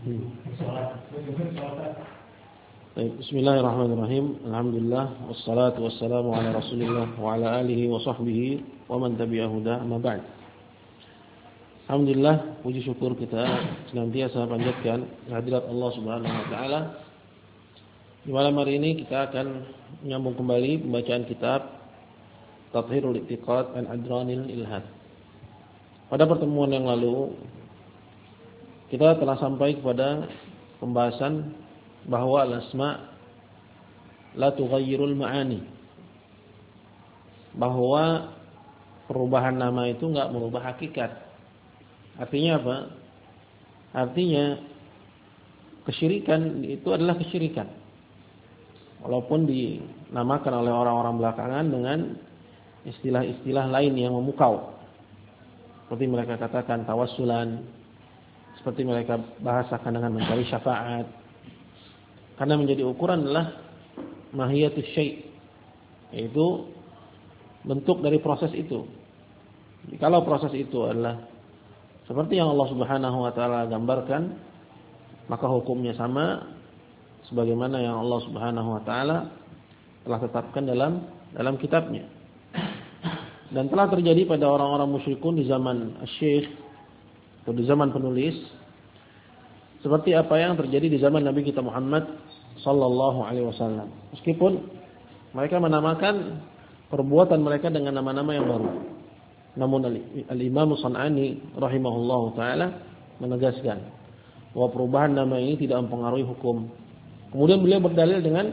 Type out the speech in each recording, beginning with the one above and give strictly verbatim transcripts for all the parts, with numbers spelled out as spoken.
Baik, bismillahirrahmanirrahim. Alhamdulillah wassalatu wassalamu ala Rasulillah wa ala alihi wa sahbihi wa man tabi'ahu huda, amma ba'd. Alhamdulillah, puji syukur kita senantiasa panjatkan kehadirat Allah Subhanahu wa taala. Di malam hari ini kita akan menyambung kembali pembacaan kitab Tathhirul I'tiqad an Adranil Ilhad. Pada pertemuan yang lalu kita telah sampai kepada pembahasan bahwa al-asma la tughayyirul ma'ani. Bahwa perubahan nama itu enggak merubah hakikat. Artinya apa? Artinya kesyirikan itu adalah kesyirikan. Walaupun dinamakan oleh orang-orang belakangan dengan istilah-istilah lain yang memukau. Seperti mereka katakan tawassulan, seperti mereka bahasakan dengan mencari syafaat. Karena menjadi ukuran adalah mahiyatus syai', yaitu bentuk dari proses itu. Jadi, kalau proses itu adalah seperti yang Allah Subhanahu wa taala gambarkan, maka hukumnya sama sebagaimana yang Allah Subhanahu wa taala telah tetapkan dalam dalam kitabnya. Dan telah terjadi pada orang-orang musyrikun di zaman Asy-Syaikh atau di zaman penulis, seperti apa yang terjadi di zaman Nabi kita Muhammad sallallahu alaihi wasallam. Meskipun mereka menamakan perbuatan mereka dengan nama-nama yang baru. Namun Al-Imam Shan'ani rahimahullahu taala menegaskan bahwa perubahan nama ini tidak mempengaruhi hukum. Kemudian beliau berdalil dengan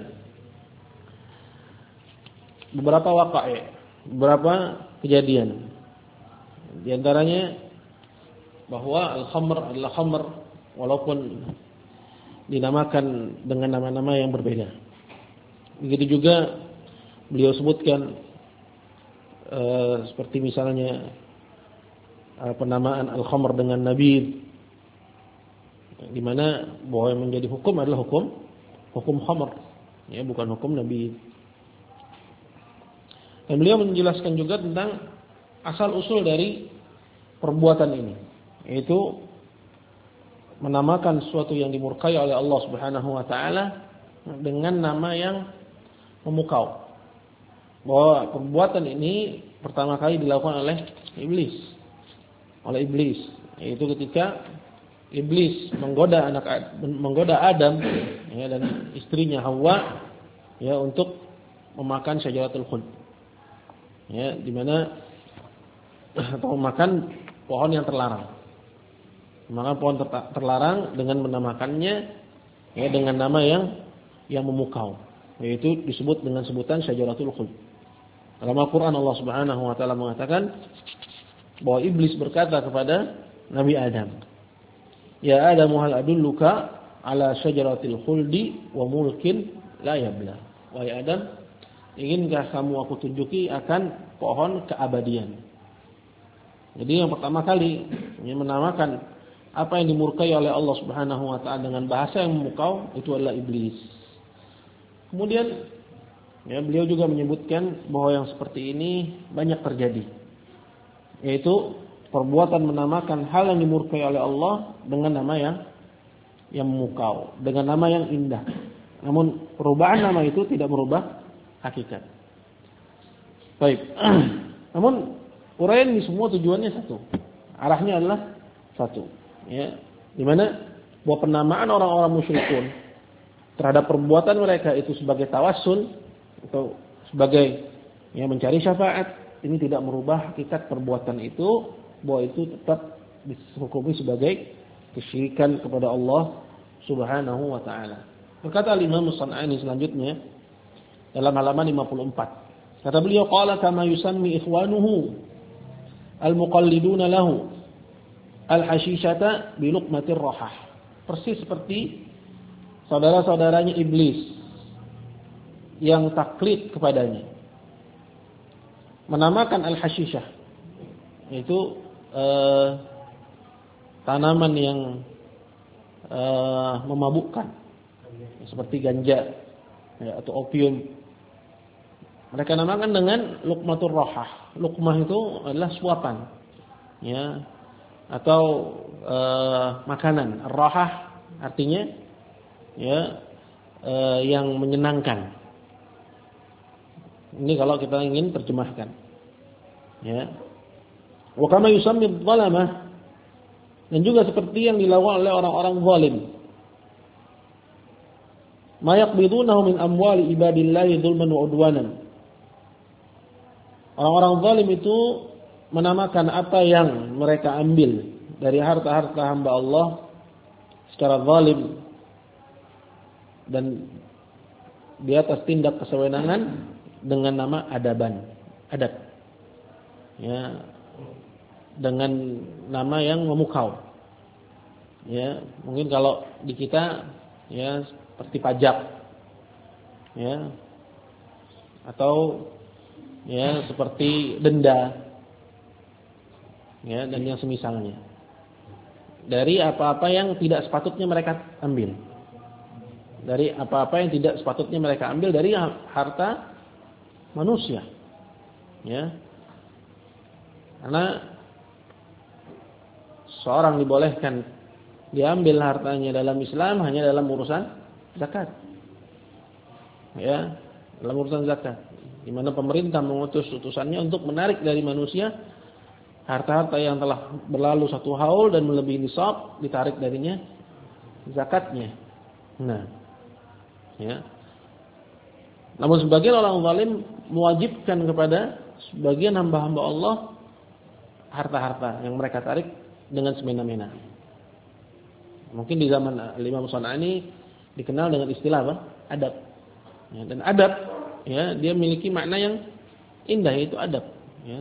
beberapa waqa'i', beberapa kejadian. Di antaranya bahwa al-khamr adalah khamr walaupun dinamakan dengan nama-nama yang berbeda. Begitu juga beliau sebutkan uh, seperti misalnya uh, penamaan al-khamr dengan nabid, di mana bahwa yang menjadi hukum adalah hukum hukum khamr, ya, bukan hukum nabid. Dan beliau menjelaskan juga tentang asal usul dari perbuatan ini, yaitu menamakan sesuatu yang dimurkai oleh Allah Subhanahu wa taala dengan nama yang memukau. Bahwa perbuatan ini pertama kali dilakukan oleh iblis. Oleh iblis, yaitu ketika iblis menggoda anak menggoda Adam, ya, dan istrinya Hawa, ya, untuk memakan syajaratul khuld. Ya, di mana atau memakan pohon yang terlarang. Maka pohon terlarang dengan menamakannya, ya, dengan nama yang yang memukau, yaitu disebut dengan sebutan syajaratul khuld. Dalam Al-Qur'an Allah Subhanahu wa taala mengatakan bahwa iblis berkata kepada Nabi Adam, "Ya Adam, hal adulluka ala syajaratil khuldi wa mulkin la yabla." Wahai Adam, inginkah kamu aku tunjuki akan pohon keabadian? Jadi yang pertama kali yang menamakan apa yang dimurkai oleh Allah Subhanahu wa taala dengan bahasa yang memukau itu adalah iblis. Kemudian, ya, beliau juga menyebutkan bahwa yang seperti ini banyak terjadi, yaitu perbuatan menamakan hal yang dimurkai oleh Allah dengan nama yang yang memukau, dengan nama yang indah. Namun perubahan nama itu tidak merubah hakikat. Baik. Namun uraian ini semua tujuannya satu. Arahnya adalah satu. Ya, di mana bahwa penamaan orang-orang musyrikun terhadap perbuatan mereka itu sebagai tawassul atau sebagai, ya, mencari syafaat, ini tidak merubah hakikat perbuatan itu, bahwa itu tetap dihukumi sebagai kesyirikan kepada Allah Subhanahu wa taala. Berkata Al-Imam Shan'ani selanjutnya dalam halaman lima puluh empat. Kata beliau, qala kama yusammi ikhwanuhu al-muqalliduna lahu al-hashishata bi luqmatir rahah. Persis seperti saudara-saudaranya iblis yang taklid kepadanya menamakan al-hashishah, yaitu eh, tanaman yang eh, memabukkan seperti ganja, ya, atau opium. Mereka namakan dengan luqmatur rahah. Luqmah itu adalah suapan, ya, atau e, makanan. Rahah artinya ya eh, yang menyenangkan. Ini kalau kita ingin terjemahkan. Ya. Wa kama yusammi adh-dhalamah, dan juga seperti yang dilakukan oleh orang-orang zalim. Ma yaqbidunahu min amwali ibadillahi dzulman wa udwanan. Orang-orang zalim itu menamakan apa yang mereka ambil dari harta-harta hamba Allah secara zalim dan di atas tindak kesewenangan dengan nama adaban, adab. Ya, dengan nama yang memukau. Ya, mungkin kalau di kita ya seperti pajak. Ya. Atau ya seperti denda. Ya, dan yang semisalnya. Dari apa-apa yang tidak sepatutnya mereka ambil. Dari apa-apa yang tidak sepatutnya mereka ambil dari harta manusia. Ya. Karena seorang dibolehkan diambil hartanya dalam Islam hanya dalam urusan zakat. Ya, dalam urusan zakat. Di mana pemerintah mengutus utusannya untuk menarik dari manusia harta-harta yang telah berlalu satu haul dan melebihi nisab, ditarik darinya zakatnya. Nah, ya. Namun sebagian orang zalim mewajibkan kepada sebagian hamba-hamba Allah harta-harta yang mereka tarik dengan semena-mena. Mungkin di zaman Imam San'ani dikenal dengan istilah apa? Adab. Ya, dan adab, ya, dia memiliki makna yang indah, yaitu adab. Ya.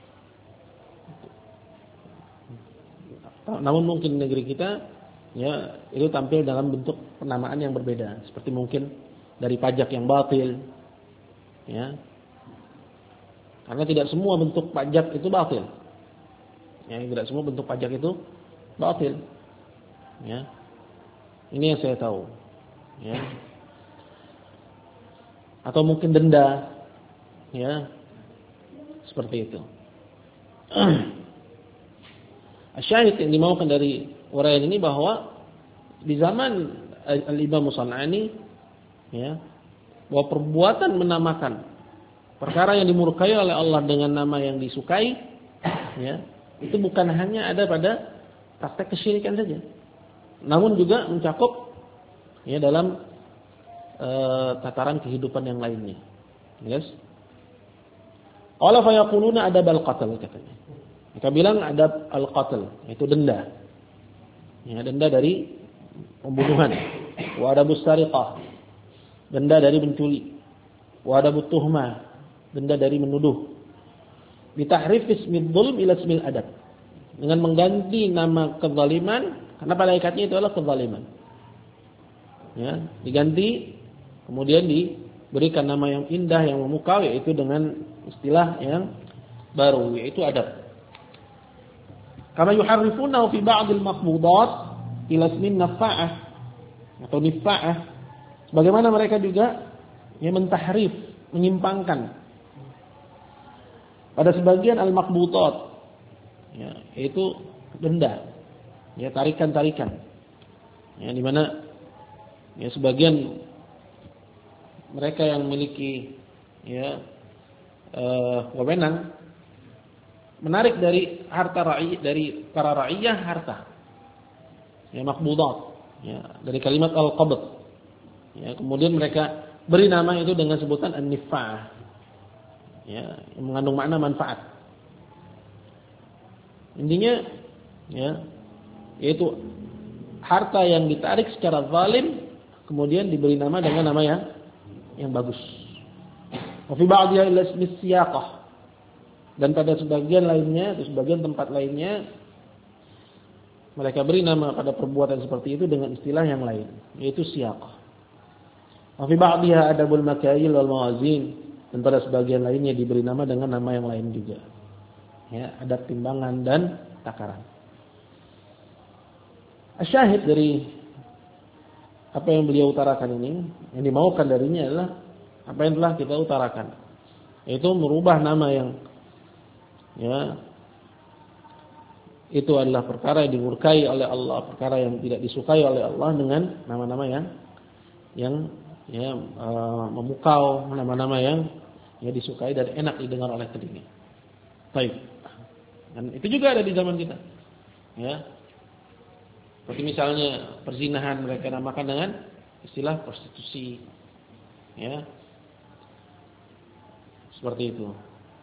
Namun mungkin negeri kita, ya, itu tampil dalam bentuk penamaan yang berbeda. Seperti mungkin dari pajak yang batil, ya. Karena tidak semua bentuk pajak itu batil. Ya, tidak semua bentuk pajak itu batil. Ya. Ini yang saya tahu. Ya. Atau mungkin denda. Ya. Seperti itu. Asyahid yang dimaukan dari uraian ini bahwa di zaman Al-Imam San'ani, ya, bahwa perbuatan menamakan perkara yang dimurkai oleh Allah dengan nama yang disukai, ya, itu bukan hanya ada pada praktek kesyirikan saja, namun juga mencakup, ya, dalam e, tataran kehidupan yang lainnya. Yes. Qala fa yaquluna adab al-qatl, katanya. Mereka bilang adab al-qatl, yaitu denda. Ya, denda dari pembunuhan. Wa adabus sariqah, denda dari mencuri. Wa adabut tuhmah, denda dari menuduh. Bitahrif ismid dzulm ila ismil adab, dengan mengganti nama kezaliman, karena pada hakikatnya itu adalah kezaliman. Ya, diganti kemudian diberikan nama yang indah, yang memukau, yaitu dengan istilah yang baru, yaitu adab. Kama yuharrifunahu fi ba'dil maqbudat ila ismin nafa'ah atau nifa'ah. Bagaimana mereka juga yang mentahrif, menyimpangkan pada sebagian al-maqbudat, ya, yaitu denda, ya, tarikan-tarikan, ya, di mana, ya, sebagian mereka yang memiliki, ya, uh, wewenang menarik dari harta ra'i, dari para ra'iyah harta, ya, maqbudat, ya, dari kalimat al-qabd, ya, kemudian mereka beri nama itu dengan sebutan an-nifa'ah, ya, yang mengandung makna manfaat. Intinya, ya, yaitu harta yang ditarik secara zalim kemudian diberi nama dengan nama yang yang bagus. Wa fi ba'dhiha ila ismi siyaqah, dan pada sebagian lainnya atau sebagian tempat lainnya mereka beri nama pada perbuatan seperti itu dengan istilah yang lain, yaitu siyaqah. Wa fi ba'dhiha adabul makayil wal mawazin, dan pada sebagian lainnya diberi nama dengan nama yang lain juga, ya, adab timbangan dan takaran. Asyahid dari apa yang beliau utarakan ini, yang dimaukan darinya adalah apa yang telah kita utarakan, yaitu merubah nama yang, ya, itu adalah perkara yang dimurkai oleh Allah, perkara yang tidak disukai oleh Allah dengan nama-nama yang yang ya uh, memukau, nama-nama yang ya disukai dan enak didengar oleh telinga. Baik. Dan itu juga ada di zaman kita. Ya. Seperti misalnya perzinahan mereka namakan dengan istilah prostitusi. Ya. Seperti itu.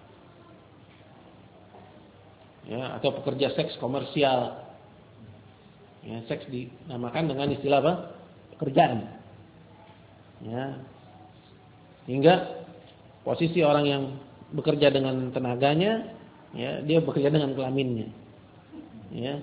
Ya, atau pekerja seks komersial. Ya, seks dinamakan dengan istilah apa? Pekerjaan. Ya. Hingga posisi orang yang bekerja dengan tenaganya, ya, dia bekerja dengan kelaminnya. Ya.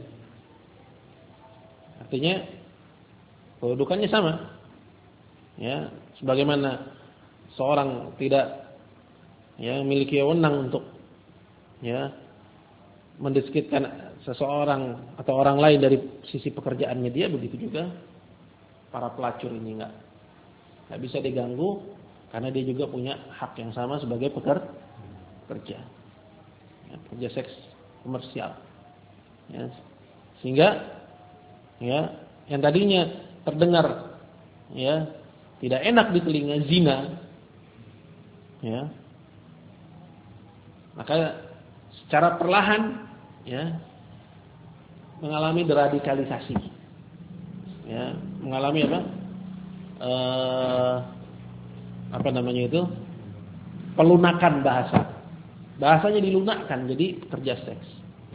Artinya kedudukannya sama. Ya, sebagaimana seorang tidak ya memiliki wewenang untuk ya mendiskreditkan seseorang atau orang lain dari sisi pekerjaannya dia, begitu juga para pelacur ini enggak enggak bisa diganggu karena dia juga punya hak yang sama sebagai pekerja. Ya, pekerja seks komersial. Ya, sehingga ya yang tadinya terdengar ya tidak enak di telinga zina, ya, maka secara perlahan ya mengalami deradikalisasi, ya, mengalami apa? Eh, apa namanya itu? Pelunakan bahasa. Bahasanya dilunakkan jadi pekerja seks.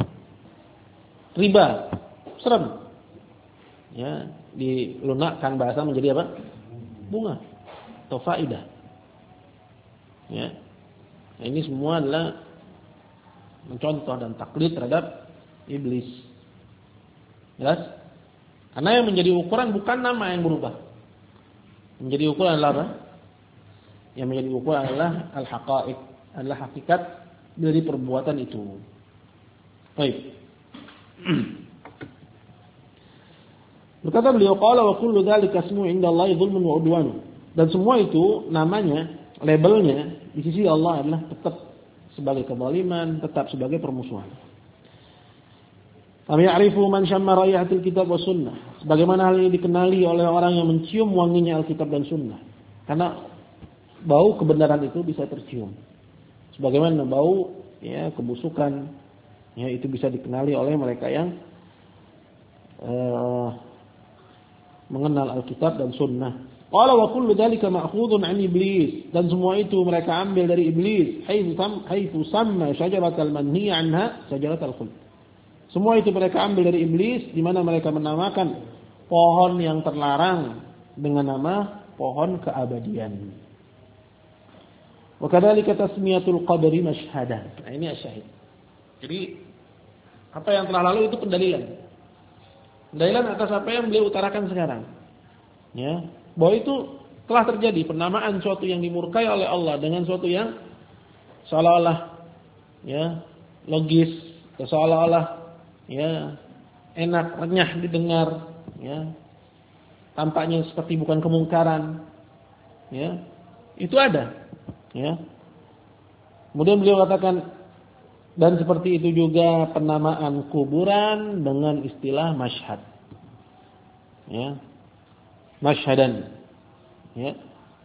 Riba, serem. Ya, dilunakkan bahasa menjadi apa? Bunga atau faidah. Ya. Nah, ini semua adalah mencontoh dan taklid terhadap iblis. Jelas? Karena yang menjadi ukuran bukan nama yang berubah. Menjadi ukuran adalah apa? Yang menjadi ukuran adalah al-haqa'iq, adalah hakikat dari perbuatan itu. Baik. Berkata beliau, qala wa kullu dzalika ismu 'inda Allahi dzulmun wa 'udwan. Dan semua itu namanya, labelnya di sisi Allah adalah tetap sebagai kezaliman, tetap sebagai permusuhan. Kami ya'rifu man syamma raihatil kitab was sunnah. Sebagaimana hal ini dikenali oleh orang yang mencium wanginya Alkitab dan Sunnah. Karena bau kebenaran itu bisa tercium. Sebagaimana bau ya kebusukan ya itu bisa dikenali oleh mereka yang uh, mengenal Alkitab dan Sunnah. Qala wa kullu dzalika ma'khudun 'an iblis, dan semua itu mereka ambil dari iblis, haitsu sam haitsu samma syajaratal manhiya 'anha syajaratal khuld. Semua itu mereka ambil dari iblis, di mana mereka menamakan pohon yang terlarang dengan nama pohon keabadian. Wa kadzalika tasmiyatul qabri mashhadan. Nah, ini asyahid. Jadi apa yang telah lalu itu pendalilan. Pendalilan atas apa yang beliau utarakan sekarang. Ya, bahwa itu telah terjadi penamaan suatu yang dimurkai oleh Allah dengan suatu yang seolah-olah ya logis, seolah-olah ya enak, renyah didengar, ya. Tampaknya seperti bukan kemungkaran. Ya. Itu ada, ya. Kemudian beliau katakan, dan seperti itu juga penamaan kuburan dengan istilah masyhad. Ya. Masyhadan. Ya.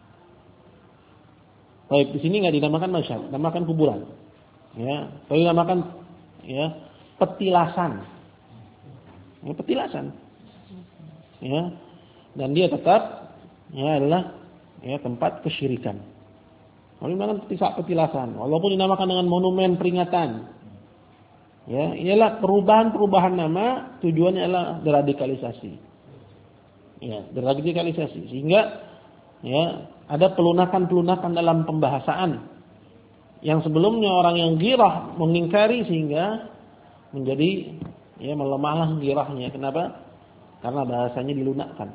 Baik, di sini enggak dinamakan masyhad, dinamakan kuburan. Ya, tapi dinamakan ya petilasan. Ya, petilasan. Ya. Dan dia tetap ya adalah ya tempat kesyirikan. Kalau dinamakan petilasan, walaupun dinamakan dengan monumen peringatan. Ya, inilah perubahan-perubahan nama, tujuannya adalah deradikalisasi. Ya, deradikalisasi sehingga ya ada pelunakan-pelunakan dalam pembahasaan yang sebelumnya orang yang girah mengingkari sehingga menjadi ya melemahlah girahnya. Kenapa? Karena bahasanya dilunakkan.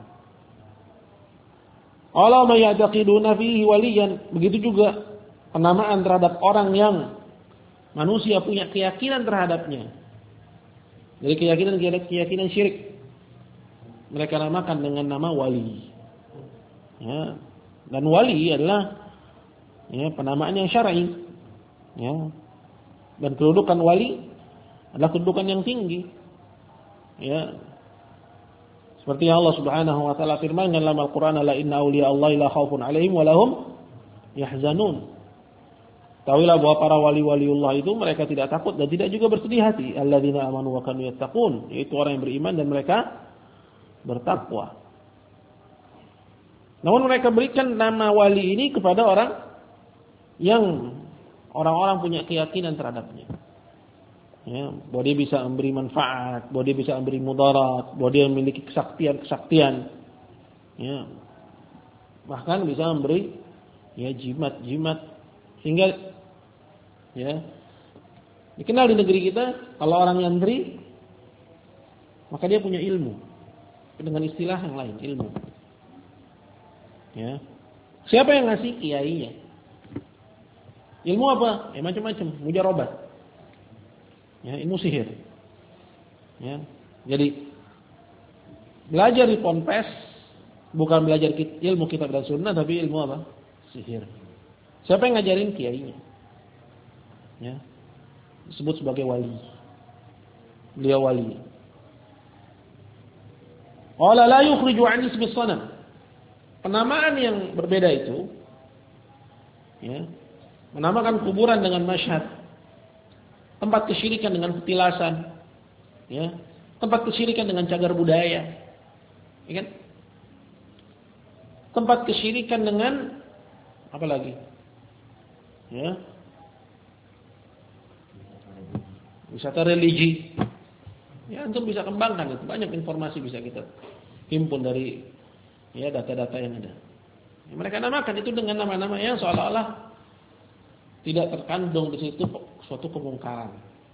Allah ma ya'taqiduna fihi waliyan. Begitu juga penamaan terhadap orang yang manusia punya keyakinan terhadapnya. Jadi keyakinan-keyakinan syirik. Mereka namakan dengan nama wali. Ya. Dan wali adalah ya penamaan yang syar'i. Ya. Dan kedudukan wali adalah kedudukan yang tinggi. Ya. Seperti yang Allah Subhanahu wa taala firman dalam Al-Qur'an, la inna awliya Allah la khaufun 'alaihim wa lahum yahzanun. Tahuilah bahwa para wali-waliullah itu mereka tidak takut dan tidak juga bersedih hati. Alladzina amanu wa kanu yattaqun, yaitu orang yang beriman dan mereka bertakwa. Namun mereka berikan nama wali ini kepada orang yang orang-orang punya keyakinan terhadapnya. Ya, bahwa dia bisa memberi manfaat, bahwa dia bisa memberi mudarat, bahwa dia memiliki kesaktian-kesaktian. Ya. Bahkan bisa memberi ya jimat-jimat sehingga ya dikenal di negeri kita kalau orang nyantri maka dia punya ilmu. Dengan istilah yang lain, ilmu. Ya. Siapa yang ngasih? Kiainya. Ilmu apa? Ya macam-macam, mujarabah. Ya, ilmu sihir. Ya. Jadi belajar di ponpes bukan belajar ilmu kitab dan sunnah, tapi ilmu apa? Sihir. Siapa yang ngajarin? Kiainya. Ya. Disebut sebagai wali. Beliau wali. Qala la yukhriju 'an ismi sanam. Penamaan yang berbeda itu ya, menamakan kuburan dengan masyhad. Tempat kesyirikan dengan petilasan, ya, tempat kesyirikan dengan cagar budaya, ya kan? Tempat kesyirikan dengan apa lagi? Ya, wisata religi. Ya, antum bisa kembangkan itu, banyak informasi bisa kita himpun dari ya data-data yang ada. Ya, mereka namakan itu dengan nama-nama yang seolah-olah tidak terkandung di situ suatu kemungkaran.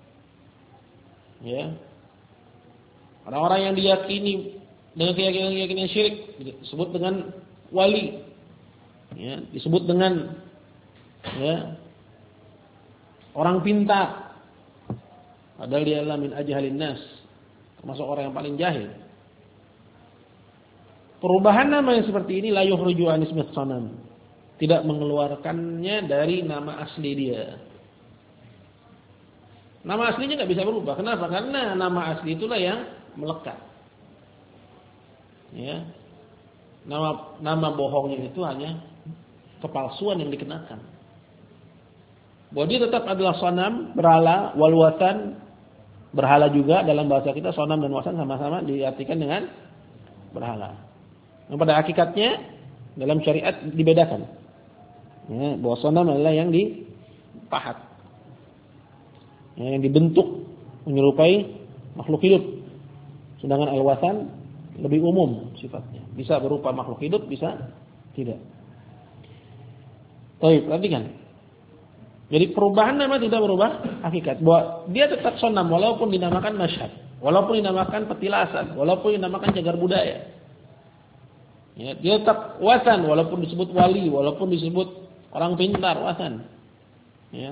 Ya. Orang-orang yang diyakini dengan keyakinan-keyakinan syirik disebut dengan wali. Ya, disebut dengan ya orang pintar. Padahal dia adalah min ajhalin nas, termasuk orang yang paling jahil. Perubahan nama yang seperti ini la yukhriju an ismi sanam, tidak mengeluarkannya dari nama asli dia. Nama aslinya nggak bisa berubah. Kenapa? Karena nama asli itulah yang melekat. Ya, nama nama bohongnya itu hanya kepalsuan yang dikenakan. Bahwa dia tetap adalah sanam, berhala, wal watan, berhala juga dalam bahasa kita. Sanam dan wasan sama-sama diartikan dengan berhala. Yang pada hakikatnya dalam syariat dibedakan. Ya, bahwa sanam adalah yang dipahat, ya, yang dibentuk menyerupai makhluk hidup. Sedangkan al-wasan lebih umum sifatnya. Bisa berupa makhluk hidup, bisa tidak. Baik, perhatikan. Jadi perubahan nama tidak berubah hakikat. Bahwa dia tetap sanam walaupun dinamakan masyhad, walaupun dinamakan petilasan, walaupun dinamakan cagar budaya. Ya, dia tetap wasan walaupun disebut wali, walaupun disebut orang pintar, wasan. Ya.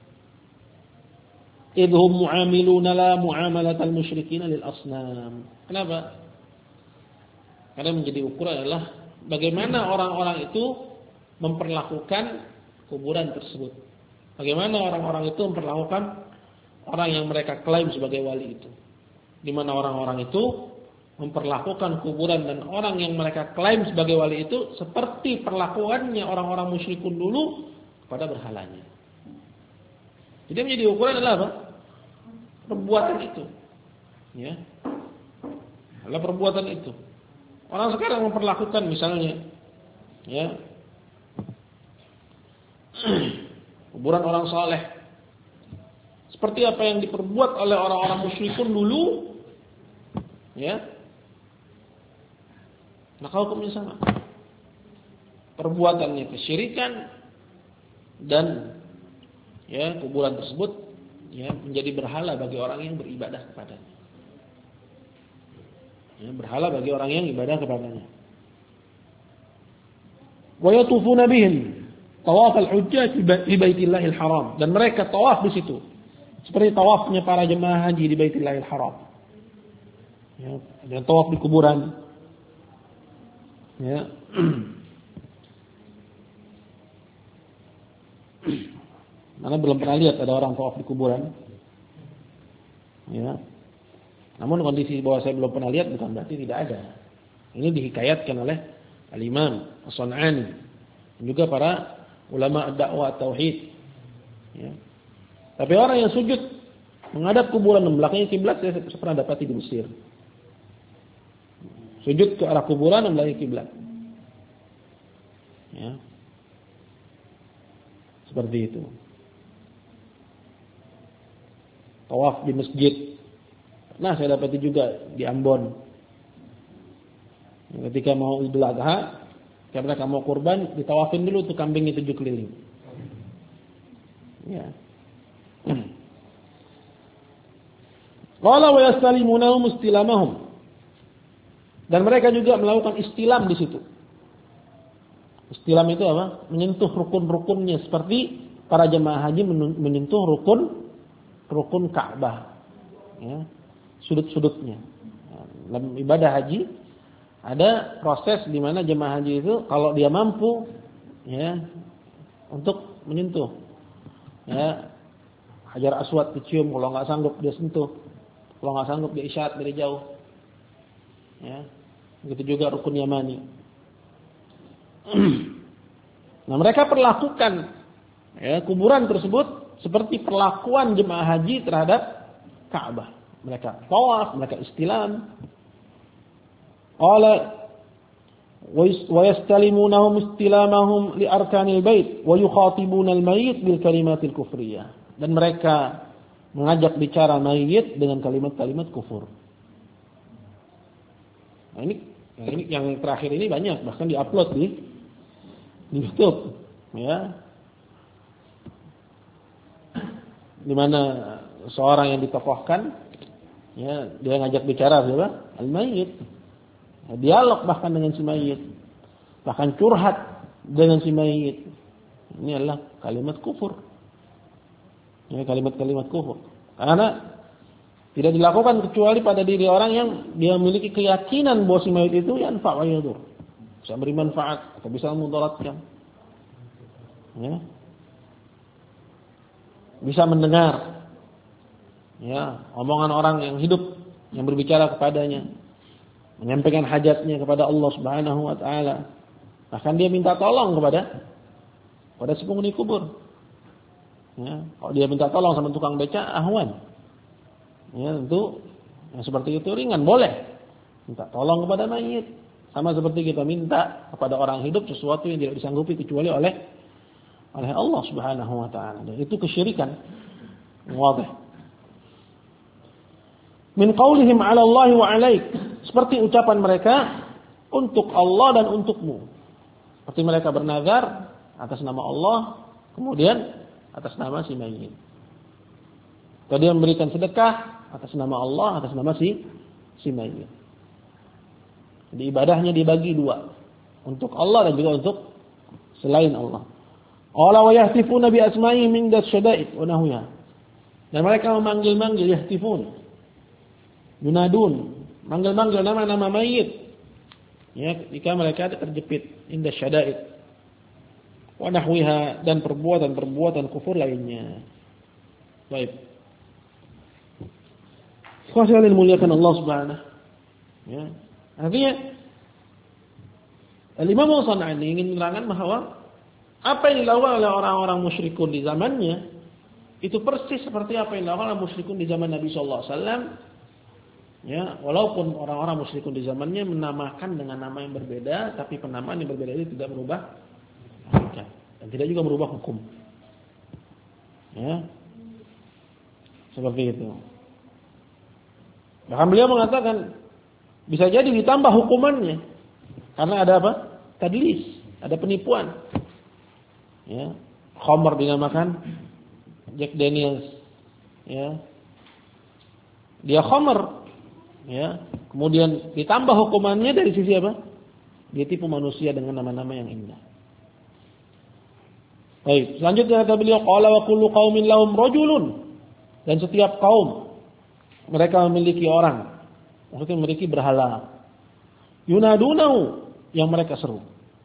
Idhum mu'amiluna la mu'amalatal musyrikin lil asnam. Kenapa? Karena menjadi ukuran adalah bagaimana orang-orang itu memperlakukan kuburan tersebut. Bagaimana orang-orang itu memperlakukan orang yang mereka klaim sebagai wali itu. Di mana orang-orang itu memperlakukan kuburan dan orang yang mereka klaim sebagai wali itu seperti perlakuannya orang-orang musyrikun dulu kepada berhalanya. Jadi menjadi ukuran adalah apa? Perbuatan itu. Ya. Adalah perbuatan itu. Orang sekarang memperlakukan misalnya ya kuburan orang saleh seperti apa yang diperbuat oleh orang-orang musyrikun dulu, ya. Maka hukumnya sama. Perbuatannya kesyirikan dan ya kuburan tersebut ya menjadi berhala bagi orang yang beribadah kepadanya. Ya, berhala bagi orang yang ibadah kepadanya. Wa yatufuna bihim tawaf al-hujjaj di Baitillahil Haram, dan mereka tawaf di situ seperti tawafnya para jemaah haji di Baitillahil Haram. Ya, dan tawaf di kuburan. Ya. Mana belum pernah lihat ada orang tawaf di kuburan. Ya. Namun kondisi bahwa saya belum pernah lihat bukan berarti tidak ada. Ini dihikayatkan oleh Al-Imam As-Sun'ani dan juga para ulama dakwah tauhid. Ya. Tapi orang yang sujud menghadap kuburan membelakangi kiblat saya pernah dapati di Mesir. Sujud ke arah kuburan membelakangi kiblat. Ya. Seperti itu. Tawaf di masjid. Nah, saya dapati juga di Ambon. Ketika mau Idul Adha, ketika mereka mau kurban, ditawafin dulu tuh kambingnya tujuh keliling. Ya. Qala wa yastalimunahum istilamahum. Dan mereka juga melakukan istilam di situ. Istilam itu apa? Menyentuh rukun-rukunnya seperti para jemaah haji menyentuh rukun rukun Ka'bah. Ya. Sudut-sudutnya. Dalam ibadah haji ada proses di mana jemaah haji itu kalau dia mampu ya untuk menyentuh ya Hajar Aswad dicium, kalau nggak sanggup dia sentuh, kalau nggak sanggup dia isyarat dari jauh. Ya, begitu juga rukun Yamani. Nah, mereka perlakukan ya kuburan tersebut seperti perlakuan jemaah haji terhadap Ka'bah. Mereka tawaf, mereka istilam. Qala wa yastalimunahum istilamahum li arkanil bait wa yukhatibuna al-mayyit bil kalimatil kufriyah. Dan mereka mengajak bicara mayit dengan kalimat-kalimat kufur. Nah, ini yang ini yang terakhir ini banyak, bahkan diupload di di YouTube, ya. Di mana seorang yang ditokohkan, ya, dia ngajak bicara siapa? Al-mayyit. Ya, dialog bahkan dengan si mayit. Bahkan curhat dengan si mayit. Ini adalah kalimat kufur. Ya, kalimat-kalimat kufur. Karena tidak dilakukan kecuali pada diri orang yang dia memiliki keyakinan bahwa si mayit itu yanfa' wa yadur. Bisa beri manfaat atau bisa memudaratkan. Ya. Bisa mendengar ya omongan orang yang hidup yang berbicara kepadanya, menyampaikan hajatnya kepada Allah Subhanahu wa taala. Bahkan dia minta tolong kepada kepada si penghuni kubur. Ya, kalau dia minta tolong sama tukang beca, ahwan. Ya, tentu yang seperti itu ringan, boleh. Minta tolong kepada mayit. Sama seperti kita minta kepada orang hidup sesuatu yang tidak disanggupi kecuali oleh oleh Allah Subhanahu wa taala. Dan itu kesyirikan. Wadih. Min qaulihim 'ala Allah wa 'alaik. Seperti ucapan mereka untuk Allah dan untukmu. Seperti mereka bernazar atas nama Allah, kemudian atas nama si mayit. Atau dia memberikan sedekah atas nama Allah, atas nama si si mayit. Jadi ibadahnya dibagi dua. Untuk Allah dan juga untuk selain Allah. Qala wa yahtifuna bi asma'i min dasyada'id wa nahwiha. Dan mereka memanggil-manggil yahtifun. Yunadun, manggil-manggil nama-nama mayit. Ya, jika mereka terjepit inda syada'id wa nahwiha, dan perbuatan-perbuatan kufur lainnya. Baik. Khawasya yang muliakan Allah Subhanahu. Ya. Artinya Al-Imam As-Sun'ani ingin menerangkan bahwa apa yang dilakukan oleh orang-orang musyrikun di zamannya itu persis seperti apa yang dilakukan oleh musyrikun di zaman Nabi sallallahu alaihi wasallam. Ya, walaupun orang-orang musyrikun di zamannya menamakan dengan nama yang berbeda, tapi penamaan yang berbeda itu tidak merubah hakikat dan tidak juga merubah hukum. Ya. Seperti itu. Bahkan beliau mengatakan bisa jadi ditambah hukumannya karena ada apa? Tadlis, ada penipuan. Ya, khamr dinamakan Jack Daniels. Ya. Dia khamr. Ya, kemudian ditambah hukumannya dari sisi apa? Dia tipu manusia dengan nama-nama yang indah. Baik, selanjutnya kata beliau qala wa kullu qaumin lahum rajulun, dan setiap kaum mereka memiliki orang, maksudnya memiliki berhala. Yunadunahu, yang mereka seru.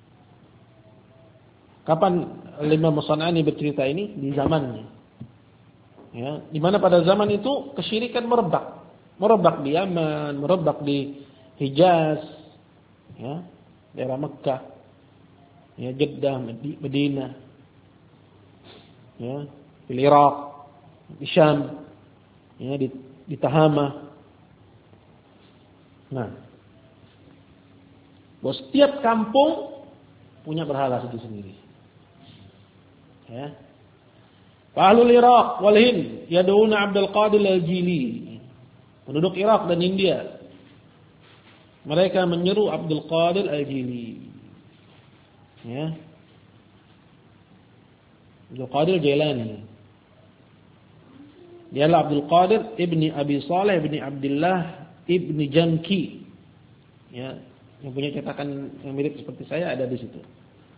Kapan Imam As-Sun'ani bercerita ini? Di zamannya. Ya, di mana pada zaman itu kesyirikan merebak. merebak di Yaman, merebak di Hijaz, ya, daerah Mekah, ya, Jeddah, Madinah, ya, di Irak, di Syam, ya, di, di Tahama. Nah, bahwa setiap kampung punya berhala sendiri-sendiri. Ya. Ahlul Iraq wal Hind yad'una Abdul Qadir al-Jili. Penduduk Irak dan India, mereka menyeru Abdul Qadir al-Jili. Ya. Abdul Qadir Jailani. Dialah Abdul Qadir ibni Abi Saleh ibni Abdullah ibni Janki. Ya, yang punya cetakan yang mirip seperti saya ada di situ.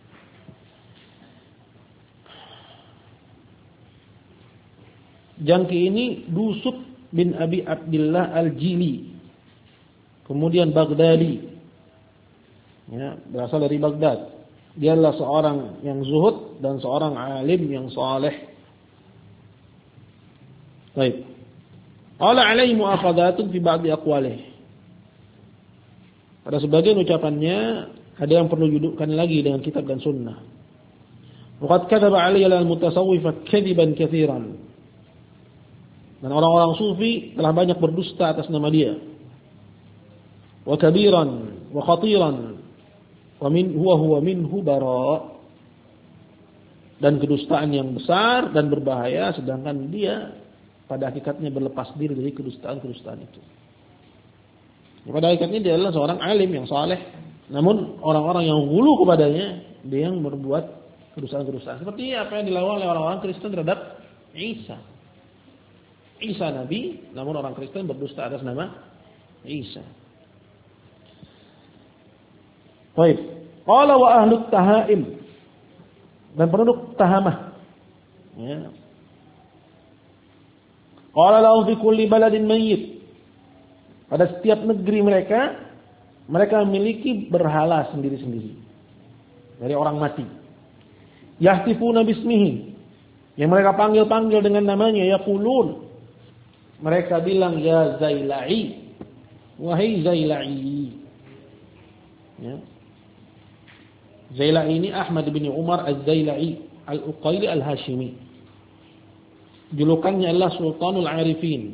Janki ini Dusut bin Abi Abdullah Al-Jili. Kemudian Baghdadi. Ya, berasal dari Baghdad. Dia adalah seorang yang zuhud dan seorang alim yang saleh. Baik. Qala alaihi mu'akhadhatun fi ba'di aqwalih. Pada sebagian ucapannya ada yang perlu didudukkan lagi dengan kitab dan sunnah. Waqad kadzaba alaihi al-mutasawwif kadiban katsiran. Dan orang-orang sufi telah banyak berdusta atas nama dia. Wa kabiran wa khatiran wa min huwa huwa minhu bara. Dan kedustaan yang besar dan berbahaya, sedangkan dia pada hakikatnya berlepas diri dari kedustaan-kedustaan itu. Pada hakikatnya dia adalah seorang alim yang saleh, namun orang-orang yang hulu kepadanya dia yang berbuat kedustaan-kedustaan. Seperti apa yang dilakukan oleh orang-orang Kristen terhadap Isa. Isa Nabi, namun orang Kristen berdusta atas nama Isa. Baik. Qala wa ahlut tahaim. Dan penduduk Tahamah. Ya. Qala lahu fi kulli baladin mayyit. Pada setiap negeri mereka, mereka memiliki berhala sendiri-sendiri dari orang mati. Yahtifuna bismihi. Yang mereka panggil-panggil dengan namanya, yaqulun. Mereka bilang, ya Zailai, wahai Zailai. Ya. Zailai ini Ahmad bin Umar Az-Zailai Al-Uqaili Al-Hashimi. Julukannya adalah Sultanul Arifin.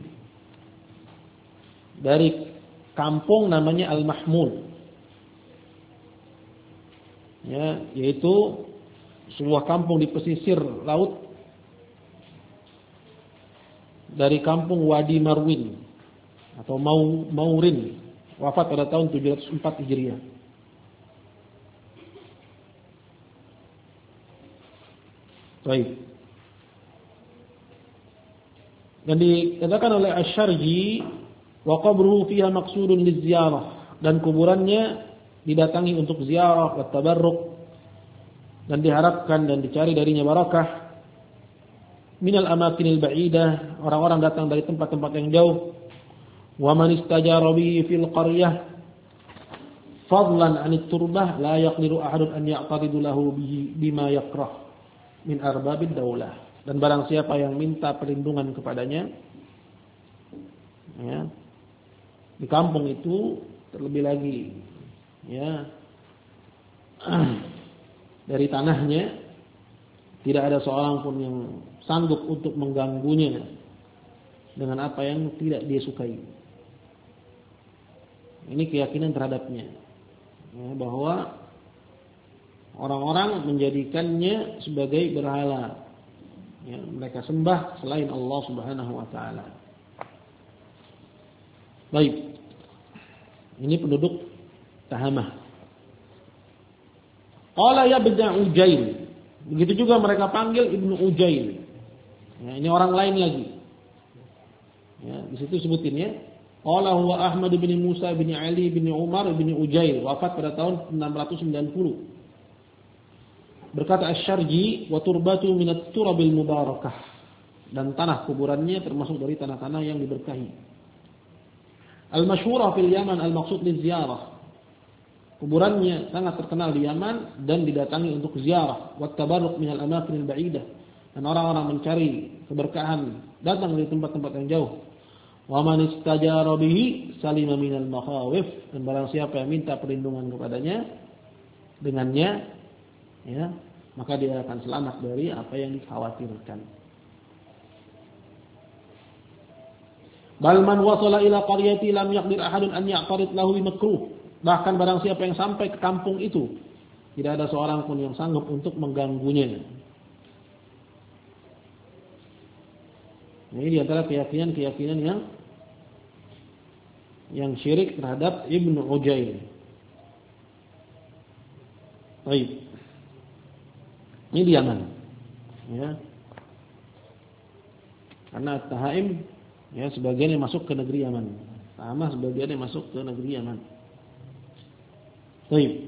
Dari kampung namanya Al-Mahmul. Ya, yaitu sebuah kampung di pesisir laut dari kampung Wadi Marwin atau Mau Maurin, wafat pada tahun tujuh ratus empat Hijriah. Baik. Dan dikatakan oleh Asy-Syarji, wa qabruhu fiha maqsudun liziarah, dan kuburannya didatangi untuk ziarah wa tabarruk, dan diharapkan dan dicari darinya barakah. Minal amakinil ba'idah, orang-orang datang dari tempat-tempat yang jauh. Wa man istajara bihi fil qaryah fadlan 'anit turbah la yaqdiru ahadun an ya'taridu lahu bihi bima yakrah min arbabid daulah. Dan barang siapa yang minta perlindungan kepadanya, ya, di kampung itu terlebih lagi, ya, dari tanahnya tidak ada seorang pun yang sanggup untuk mengganggunya dengan apa yang tidak dia sukai. Ini keyakinan terhadapnya, ya, bahwa orang-orang menjadikannya sebagai berhala, ya, mereka sembah selain Allah Subhanahu wa taala. Baik. Ini penduduk Tahamah. Qala ya Ibnu Ujail. Begitu juga mereka panggil Ibnu Ujail. Ya, ini orang lain lagi. Ya, di situ sebutin ya. Qala huwa Ahmad bin Musa bin Ali bin Umar bin Ujail, wafat pada tahun enam ratus sembilan puluh. Berkata Asy-Syarji, wa turbatu minat turabil mubarakah, dan tanah kuburannya termasuk dari tanah-tanah yang diberkahi. Al-masyhurah fil Yaman al-maqsud liziarah. Kuburannya sangat terkenal di Yaman dan didatangi untuk ziarah, wa tabarruk minal amakin al-ba'idah, dan orang-orang mencari keberkahan datang dari tempat-tempat yang jauh. Wa man istajara bihi salima minal makhawif. Dan barang siapa yang minta perlindungan kepadanya dengannya, ya, maka dia akan selamat dari apa yang dikhawatirkan. Bal man wasala ila qaryati lam yaqdir ahadun an ya'tarid lahu bimakruh. Bahkan barang siapa yang sampai ke kampung itu, tidak ada seorang pun yang sanggup untuk mengganggunya. Ini di antara keyakinan-keyakinan yang yang syirik terhadap Ibnu Ujail. Baik. Ini di Yaman. Ya. Karena Tahaim, ya, sebagian yang masuk ke negeri Yaman. Sama sebagian yang masuk ke negeri Yaman. Baik.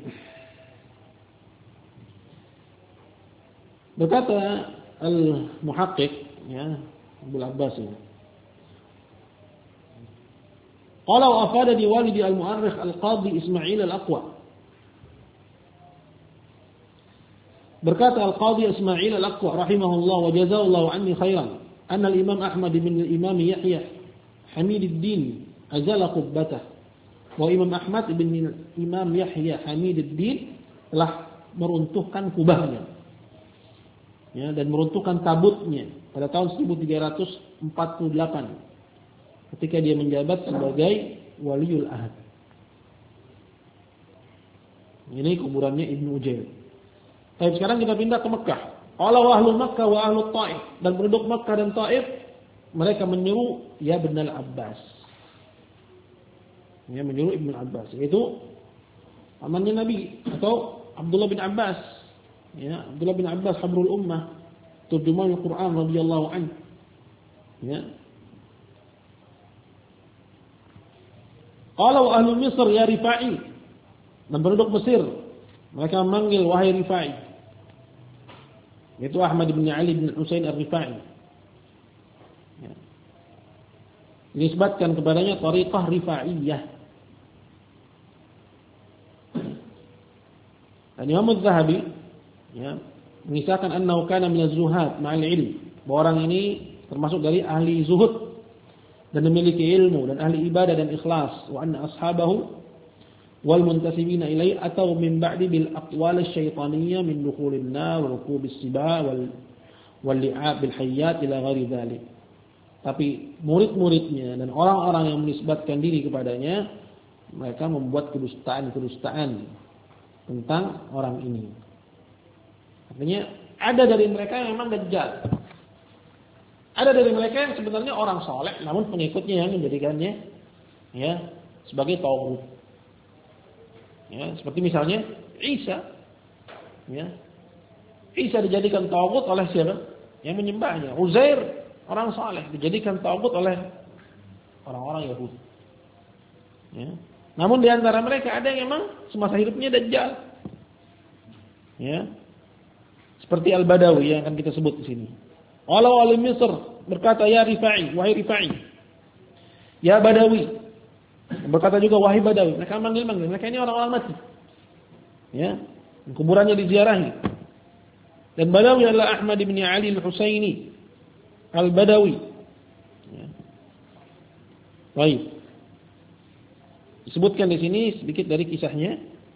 Berkata Al-Muhaqqiq, ya, Abdul Abbas ini. Qala wa afada di walidi al-mu'arrikh al-qadhi Ismail al-Aqwa. Berkata Al-Qadhi Ismail al-Aqwa rahimahullah wa jazallahu anni khairan. Anna al-Imam Ahmad bin al-Imam Yahya Hamiduddin azala qubbatah. Wa Imam Ahmad bin Imam Yahya Hamiduddin telah meruntuhkan kubahnya. Ya, dan meruntuhkan tabutnya pada tahun seribu tiga ratus empat puluh delapan ketika dia menjabat sebagai waliul ahad. Ini kuburannya Ibnu Ujail. Baik, sekarang kita pindah ke Mekah. Qala wa ahlu Makkah wa ahlu Taif, dan penduduk Makkah dan Taif mereka menyeru ya Ibn al-Abbas. Ya, menyeru Ibn al-Abbas, yaitu pamannya Nabi atau Abdullah bin Abbas. Ya, Abdullah bin Abbas habrul ummah, terjemahan Al-Qur'an radhiyallahu anhu. Ya. Qala wa ahlu Misr ya Rifa'i, dan penduduk Mesir mereka memanggil wahai Rifa'i. Yaitu Ahmad bin Ali bin Husain Ar-Rifa'i. Ya. Dinisbatkan kepadanya tariqah Rifa'iyah. Dan Imam Az-Zahabi, ya, mengisahkan annahu kana min az-zuhad ma'al ilm. Bahwa orang ini termasuk dari ahli zuhud dan memiliki ilmu dan ahli ibadah dan ikhlas. Wa anna ashabahu wal muntasibina ilai atau min ba'di bil aqwal asy-syaitaniyah min dukhulin nar wa rukubis siba wal wal li'ab bil hayyat ila ghairi dzalik. Tapi murid-muridnya dan orang-orang yang menisbatkan diri kepadanya, mereka membuat kedustaan-kedustaan tentang orang ini. Artinya ada dari mereka yang memang dajjal. Ada dari mereka yang sebenarnya orang saleh namun pengikutnya yang menjadikannya, ya, sebagai tauhid. Ya, seperti misalnya Isa, ya, Isa dijadikan tagut oleh siapa? Yang menyembahnya. Uzair, orang saleh, dijadikan tagut oleh orang-orang Yahudi. Ya. Namun di antara mereka ada yang memang semasa hidupnya dajjal. Ya. Seperti Al-Badawi yang akan kita sebut di sini. Walau wali Misr berkata ya Rifa'i, wahai Rifa'i. Ya Badawi. Berkata juga wahai Badawi. Mereka manggil-manggil. Mereka ini orang-orang mati. Ya, kuburannya diziarahi. Dan Badawi adalah Ahmad bin Ali Al-Husaini Al-Badawi. Ya. Baik. Disebutkan di sini sedikit dari kisahnya.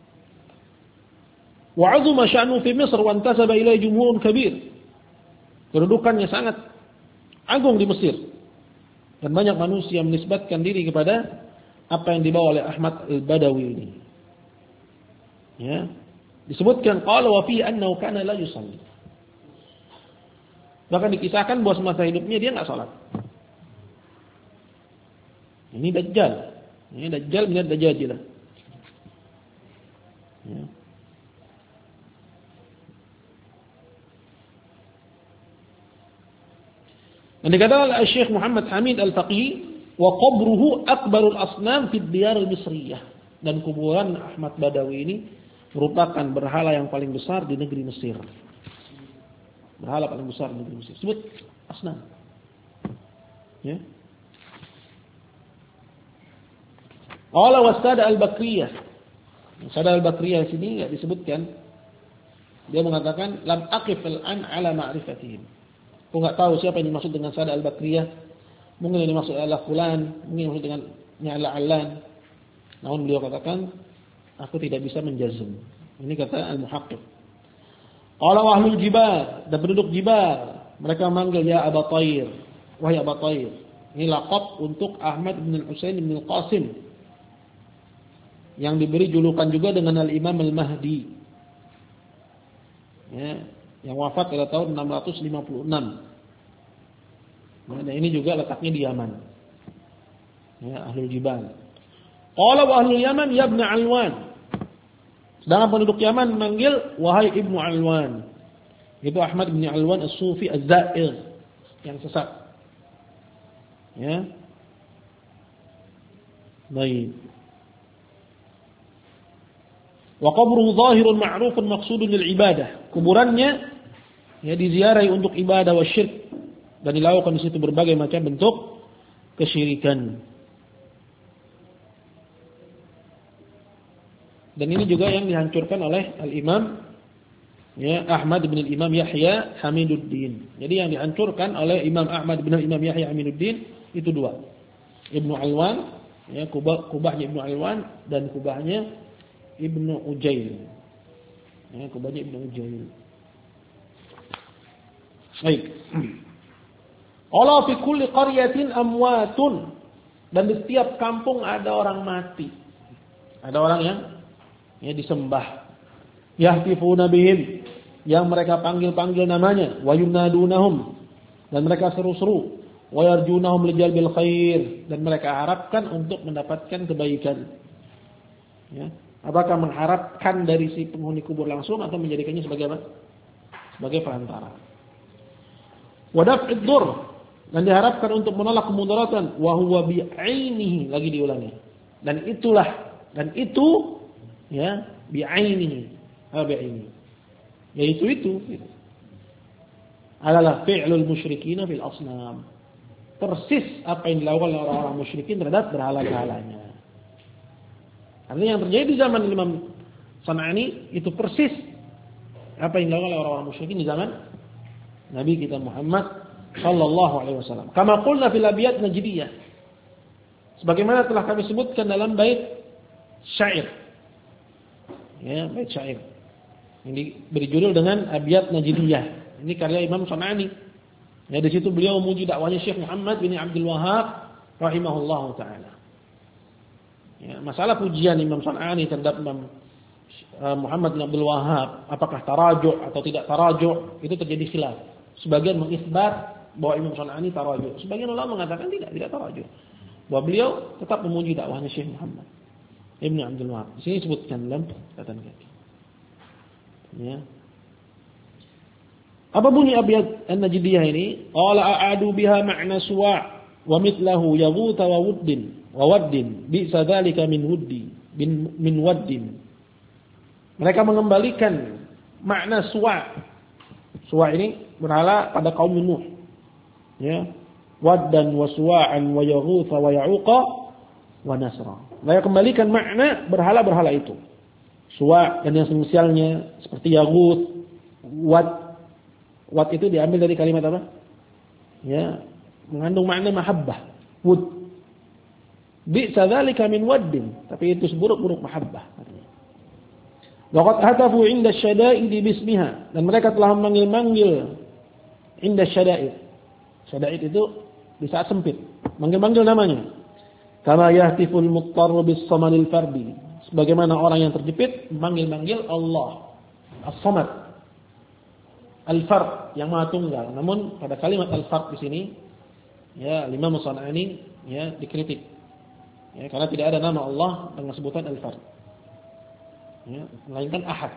Wa 'azuma sya'nu fi Misr wa intasaba ilaihi jumhurun kabir. Kedudukannya sangat agung di Mesir. Dan banyak manusia menisbatkan diri kepada apa yang dibawa oleh Ahmad Al-Badawi ini. Ya. Disebutkan qala wa fi annahu kana la yusalli. Bahkan dikisahkan bahwa semasa hidupnya dia enggak salat. Ini dajjal. Ini dajjal min ad-dajjajilah. Ya. Dan dikatakan oleh Syekh Muhammad Hamid Al-Faqih, wa qabruhu akbarul asnam fid diyar al-misriyah, dan kuburan Ahmad Badawi ini merupakan berhala yang paling besar di negeri Mesir. Berhala paling besar di negeri Mesir. Sebut asnam. Ya. Qala wasada al-Bakriyah. Sada al-Bakriyah sini enggak disebutkan. Dia mengatakan lam aqif al-an ala ma'rifatihim. Aku enggak tahu siapa yang dimaksud dengan Sada al-Bakriyah. mungkin yang dimaksud adalah fulan, mungkin maksud dengan nyala alan. Namun beliau katakan, aku tidak bisa menjazm. Ini kata al-muhaqqiq. Qala ahlul jibal, dan penduduk jibal, mereka manggil ya Aba Thair, wahai Aba Thair. Ini laqab untuk Ahmad bin Husain bin Qasim yang diberi julukan juga dengan Al-Imam Al-Mahdi. Ya, yang wafat pada tahun enam ratus lima puluh enam. Nah, dan ini juga letaknya di Yaman. Ya, Ahlul Jibal. Qala wa ahlul Yaman ya Ibn Alwan. Sedangkan penduduk Yaman memanggil wahai Ibnu Alwan. Itu Ahmad bin Alwan As-Sufi Az-Za'ir, yang sesat. Ya. Baik. Wa qabruhu zahirun ma'rufun maqsudun lil ibadah. Kuburannya ya diziarahi untuk ibadah wa syirk, dan dilakukan di situ berbagai macam bentuk kesyirikan. Dan ini juga yang dihancurkan oleh Al-Imam ya, Ahmad bin Imam Yahya Hamiduddin. Jadi yang dihancurkan oleh Imam Ahmad bin Imam Yahya Hamiduddin itu dua. Ibnu Alwan, ya, kubah, kubahnya Ibnu Alwan dan kubahnya Ibnu Ujail. Ya, kubahnya Ibnu Ujail. Baik. Qala fi kulli qaryatin amwatun, dan di setiap kampung ada orang mati. Ada orang yang ya disembah. Yahtifuna bihim, yang mereka panggil-panggil namanya, wa yunadunahum, dan mereka seru-seru, wa yarjunahum lijalbil khair, dan mereka harapkan untuk mendapatkan kebaikan. Ya. Apakah mengharapkan dari si penghuni kubur langsung atau menjadikannya sebagai apa? Sebagai perantara. Wa daf'id dur, dan diharapkan untuk menolak kemudaratan, wa huwa bi'ainihi, lagi diulangi. Dan itulah, dan itu ya bi'ainihi. Ini, yaitu itu, itu. Adalah fi'lul musyrikin fil asnam. Persis apa yang dilakukan oleh orang-orang musyrikin terhadap berhala-berhalanya. Artinya yang terjadi di zaman Imam San'ani itu persis apa yang dilakukan oleh orang-orang musyrikin di zaman Nabi kita Muhammad sallallahu alaihi wasallam. Kama qulna fil abiyat najdiyah. Sebagaimana telah kami sebutkan dalam bait syair. Ya, bait syair. Ini beri judul dengan Abiyat Najdiyah. Ini karya Imam San'ani. Ya, di situ beliau memuji dakwahnya Syekh Muhammad bin Abdul Wahhab rahimahullahu taala. Ya, masalah pujian Imam San'ani terhadap Imam Muhammad bin Abdul Wahhab, apakah tarajuk atau tidak tarajuk, itu terjadi khilaf. Sebagian mengisbat bahwa Imam San'ani tarajuk, sebagian ulama mengatakan tidak, tidak tarajuk. Bahwa beliau tetap memuji dakwahnya Syekh Muhammad Ibn Abdul Wahhab. Di sini disebutkan dalam catatan kaki. Ya. Apa bunyi abiyat an-najdiyah ini? Qala a'adu biha ma'na suwa' wa mithlahu yaghut wa wuddin wa waddin bi'sa dzalika min wuddi bin min waddin. Mereka mengembalikan makna suwa'. Suwa' ini berhala pada kaum Nuh. Ya. Waddan wa suwa'an wa yaghut wa ya'uqa wa nasra. Mereka kembalikan makna berhala-berhala itu. Suwa' dan yang semisalnya seperti Yaghut, Wad. Wad itu diambil dari kalimat apa? Ya, mengandung makna mahabbah. Wud. Bi'sa dzalika min waddin, tapi itu seburuk-buruk mahabbah artinya. Waqad hatafu 'inda asy-syada'id bismiha, dan mereka telah memanggil-manggil 'inda asy-syada'id. Syada'id itu di saat sempit, manggil-manggil namanya. Kama yahtiful muttarr bis-samanil fardi. Sebagaimana orang yang terjepit memanggil-manggil Allah As-Samad, Al-Fard, yang Maha Tunggal. Namun pada kalimat Al-Fard di sini ya Imam San'ani ya dikritik. Ya, karena tidak ada nama Allah dengan sebutan Al-Fard. Ya, melainkan Ahad.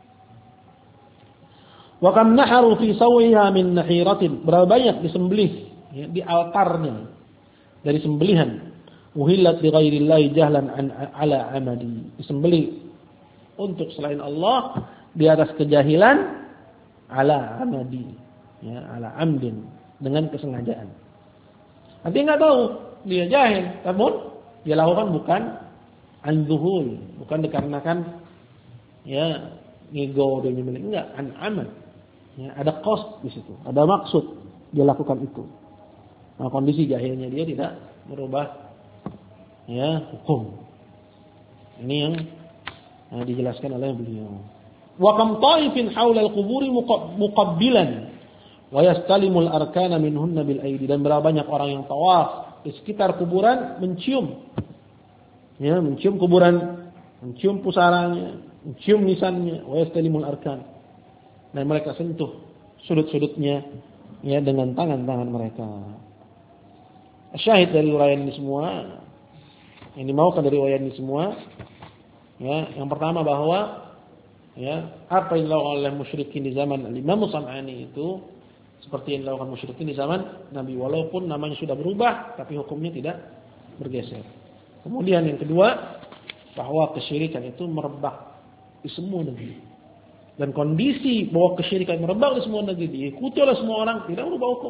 Wa kam naharu fi sawiha min nahiratin. Berapa banyak disembelih ya, di altarnya dari sembelihan. Muhillat bi ghairillahi jahlan an ala amadi. Disembelih untuk selain Allah di atas kejahilan ala amadi. Ya, ala amdin, dengan kesengajaan. Nanti enggak tahu dia jahil, namun dia lakukan bukan an zuhul, bukan dikarenakan ya ego dan nyembelih, enggak, an amad. Ya, ada qasd di situ, ada maksud dia lakukan itu. Nah, kondisi jahilnya dia tidak merubah ya hukum. Ini yang nah, dijelaskan oleh beliau. Wa kam ta'ifin haula al-quburi muqabbilan wa yastalimul arkana minhunna bil aidi, dan berapa banyak orang yang tawaf di sekitar kuburan mencium ya mencium kuburan, mencium pusaranya, mencium nisannya, wa yastalimul arkan, dan mereka sentuh sudut-sudutnya ya dengan tangan-tangan mereka. Syahid dari uraian ini semua, yang dimaukan dari uraian ini semua, ya, yang pertama bahwa ya apa yang dilakukan oleh musyrikin di zaman Imam Sam'ani itu seperti yang dilakukan musyrikin di zaman Nabi, walaupun namanya sudah berubah tapi hukumnya tidak bergeser. Kemudian yang kedua, bahwa kesyirikan itu merebak di semua negeri. Dan kondisi bahwa kesyirikan merebak di semua negeri diikuti oleh semua orang tidak berubah hukum.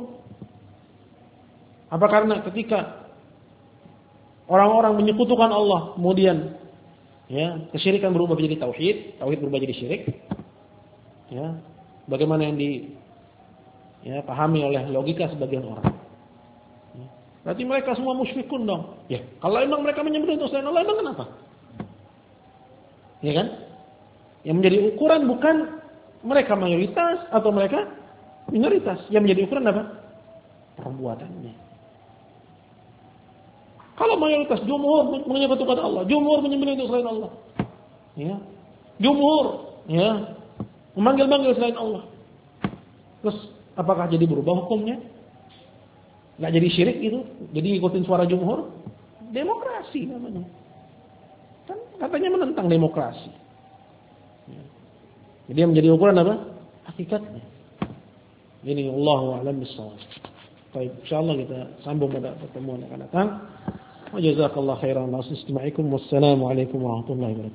Apa karena ketika orang-orang menyekutukan Allah, kemudian ya kesyirikan berubah menjadi tauhid, tauhid berubah jadi syirik? Ya, bagaimana yang di ya pahami oleh logika sebagian orang. Ya, berarti mereka semua musyrikun dong. Ya, kalau emang mereka menyembelih untuk selain Allah, emang kenapa? Ya kan? Yang menjadi ukuran bukan mereka mayoritas atau mereka minoritas. Yang menjadi ukuran apa? Perbuatannya. Kalau mayoritas jumhur menyekutukan Allah, jumhur menyembelih untuk selain Allah, ya, jumhur, ya, memanggil-manggil selain Allah, terus apakah jadi berubah hukumnya? Nggak jadi syirik gitu? Jadi ikutin suara jumhur? Demokrasi namanya. Kan katanya menentang demokrasi. Ya. Jadi yang menjadi ukuran apa? Hakikatnya. Ini Allahu a'lam bishawab. Baik, insyaallah kita sambung pada pertemuan yang akan datang. Wa jazakallahu khairan wa assalamualaikum warahmatullahi wabarakatuh.